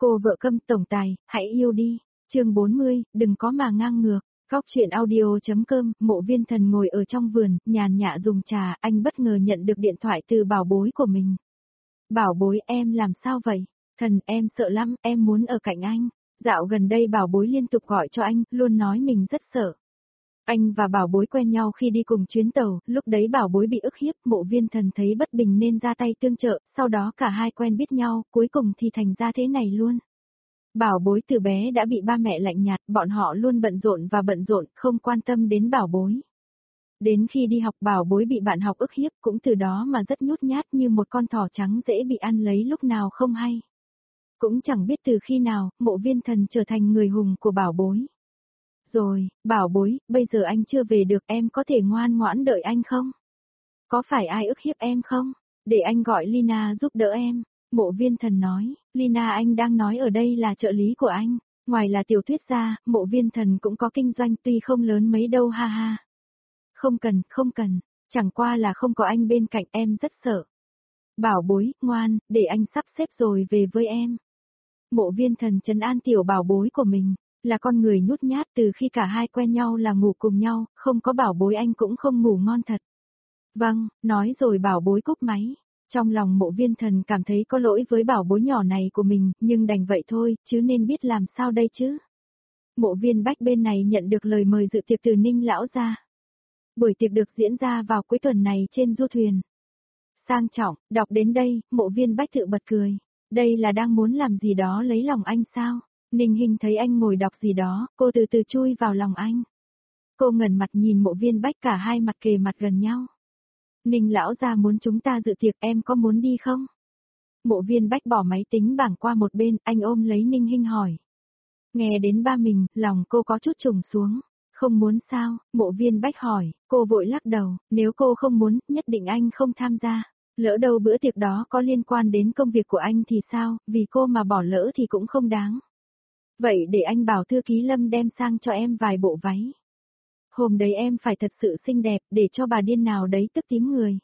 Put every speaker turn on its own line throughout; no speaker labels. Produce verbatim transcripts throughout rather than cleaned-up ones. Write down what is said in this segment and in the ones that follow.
Cô vợ câm tổng tài, hãy yêu đi. Chương bốn mươi, đừng có mà ngang ngược. Góc truyện audio.com, Mộ Viên Thần ngồi ở trong vườn, nhàn nhã dùng trà, anh bất ngờ nhận được điện thoại từ bảo bối của mình. Bảo bối, em làm sao vậy? Thần, em sợ lắm, em muốn ở cạnh anh. Dạo gần đây bảo bối liên tục gọi cho anh, luôn nói mình rất sợ. Anh và bảo bối quen nhau khi đi cùng chuyến tàu, lúc đấy bảo bối bị ức hiếp, Mộ Viên Thần thấy bất bình nên ra tay tương trợ, sau đó cả hai quen biết nhau, cuối cùng thì thành ra thế này luôn. Bảo bối từ bé đã bị ba mẹ lạnh nhạt, bọn họ luôn bận rộn và bận rộn, không quan tâm đến bảo bối. Đến khi đi học bảo bối bị bạn học ức hiếp, cũng từ đó mà rất nhút nhát như một con thỏ trắng dễ bị ăn lấy lúc nào không hay. Cũng chẳng biết từ khi nào, Mộ Viên Thần trở thành người hùng của bảo bối. Rồi, bảo bối, bây giờ anh chưa về được, em có thể ngoan ngoãn đợi anh không? Có phải ai ức hiếp em không? Để anh gọi Lina giúp đỡ em. Mộ Viên Thần nói, Lina anh đang nói ở đây là trợ lý của anh. Ngoài là tiểu thuyết ra, Mộ Viên Thần cũng có kinh doanh tuy không lớn mấy đâu ha ha. Không cần, không cần, chẳng qua là không có anh bên cạnh em rất sợ. Bảo bối, ngoan, để anh sắp xếp rồi về với em. Mộ Viên Thần trấn an tiểu bảo bối của mình. Là con người nhút nhát, từ khi cả hai quen nhau là ngủ cùng nhau, không có bảo bối anh cũng không ngủ ngon thật. Vâng, nói rồi bảo bối cúp máy. Trong lòng Mộ Viên Thần cảm thấy có lỗi với bảo bối nhỏ này của mình, nhưng đành vậy thôi, chứ nên biết làm sao đây chứ. Mộ Viên Bách bên này nhận được lời mời dự tiệc từ Ninh lão gia. Buổi tiệc được diễn ra vào cuối tuần này trên du thuyền. Sang trọng, đọc đến đây, Mộ Viên Bách tự bật cười. Đây là đang muốn làm gì đó lấy lòng anh sao? Ninh Hinh thấy anh ngồi đọc gì đó, cô từ từ chui vào lòng anh. Cô ngẩng mặt nhìn Mộ Viên Bách, cả hai mặt kề mặt gần nhau. Ninh lão gia muốn chúng ta dự tiệc, em có muốn đi không? Mộ Viên Bách bỏ máy tính bảng qua một bên, anh ôm lấy Ninh Hinh hỏi. Nghe đến ba mình, lòng cô có chút trùng xuống. Không muốn sao? Mộ Viên Bách hỏi, cô vội lắc đầu, nếu cô không muốn, nhất định anh không tham gia. Lỡ đâu bữa tiệc đó có liên quan đến công việc của anh thì sao, vì cô mà bỏ lỡ thì cũng không đáng. Vậy để anh bảo thư ký Lâm đem sang cho em vài bộ váy. Hôm đấy em phải thật sự xinh đẹp, để cho bà điên nào đấy tức tím người.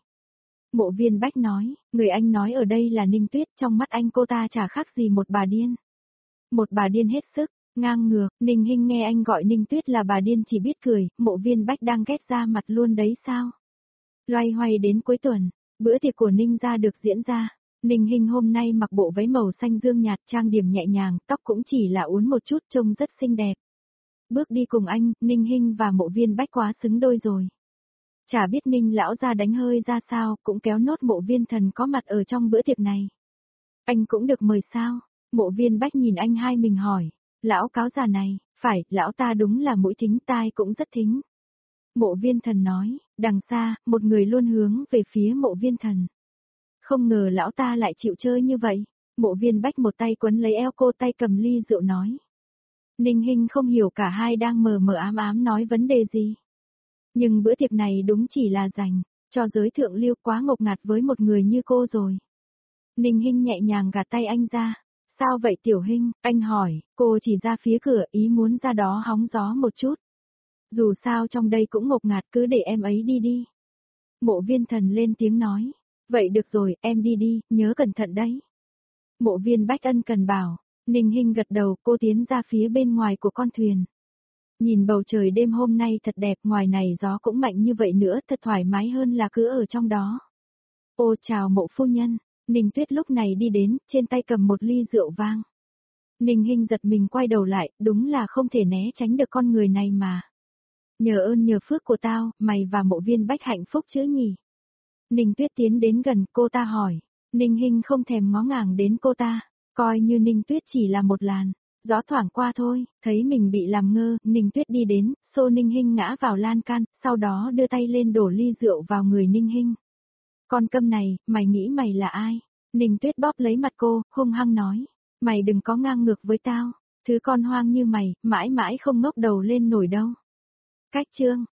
Mộ Viên Bách nói, người anh nói ở đây là Ninh Tuyết, trong mắt anh cô ta chả khác gì một bà điên. Một bà điên hết sức, ngang ngược, Ninh Hinh nghe anh gọi Ninh Tuyết là bà điên chỉ biết cười, Mộ Viên Bách đang ghét ra mặt luôn đấy sao. Loay hoay đến cuối tuần, bữa tiệc của Ninh gia được diễn ra. Ninh Hinh hôm nay mặc bộ váy màu xanh dương nhạt, trang điểm nhẹ nhàng, tóc cũng chỉ là uốn một chút, trông rất xinh đẹp. Bước đi cùng anh, Ninh Hinh và Mộ Viên Bách quá xứng đôi rồi. Chả biết Ninh lão gia đánh hơi ra sao, cũng kéo nốt Mộ Viên Thần có mặt ở trong bữa tiệc này. Anh cũng được mời sao? Mộ Viên Bách nhìn anh hai mình hỏi. Lão cáo già này, phải, lão ta đúng là mũi thính tai cũng rất thính. Mộ Viên Thần nói, đằng xa, một người luôn hướng về phía Mộ Viên Thần. Không ngờ lão ta lại chịu chơi như vậy. Mộ Viên Bách một tay quấn lấy eo cô, tay cầm ly rượu nói. Ninh Hinh không hiểu cả hai đang mờ mờ ám ám nói vấn đề gì. Nhưng bữa tiệc này đúng chỉ là dành cho giới thượng lưu, quá ngột ngạt với một người như cô rồi. Ninh Hinh nhẹ nhàng gạt tay anh ra. Sao vậy Tiểu Hinh? Anh hỏi, cô chỉ ra phía cửa, ý muốn ra đó hóng gió một chút. Dù sao trong đây cũng ngột ngạt, cứ để em ấy đi đi. Mộ Viên Thần lên tiếng nói. Vậy được rồi, em đi đi, nhớ cẩn thận đấy. Mộ Viên Bách ân cần bảo. Ninh Hinh gật đầu, cô tiến ra phía bên ngoài của con thuyền. Nhìn bầu trời đêm hôm nay thật đẹp, ngoài này gió cũng mạnh như vậy nữa, thật thoải mái hơn là cứ ở trong đó. Ô chào Mộ phu nhân. Ninh Tuyết lúc này đi đến, trên tay cầm một ly rượu vang. Ninh Hinh giật mình quay đầu lại, đúng là không thể né tránh được con người này mà. Nhờ ơn nhờ phước của tao, mày và Mộ Viên Bách hạnh phúc chứ nhỉ? Ninh Tuyết tiến đến gần, cô ta hỏi. Ninh Hinh không thèm ngó ngàng đến cô ta, coi như Ninh Tuyết chỉ là một làn gió thoảng qua thôi. Thấy mình bị làm ngơ, Ninh Tuyết đi đến, xô Ninh Hinh ngã vào lan can, sau đó đưa tay lên đổ ly rượu vào người Ninh Hinh. Con câm này, mày nghĩ mày là ai? Ninh Tuyết bóp lấy mặt cô, hung hăng nói. Mày đừng có ngang ngược với tao, thứ con hoang như mày, mãi mãi không ngóc đầu lên nổi đâu. Cách chương.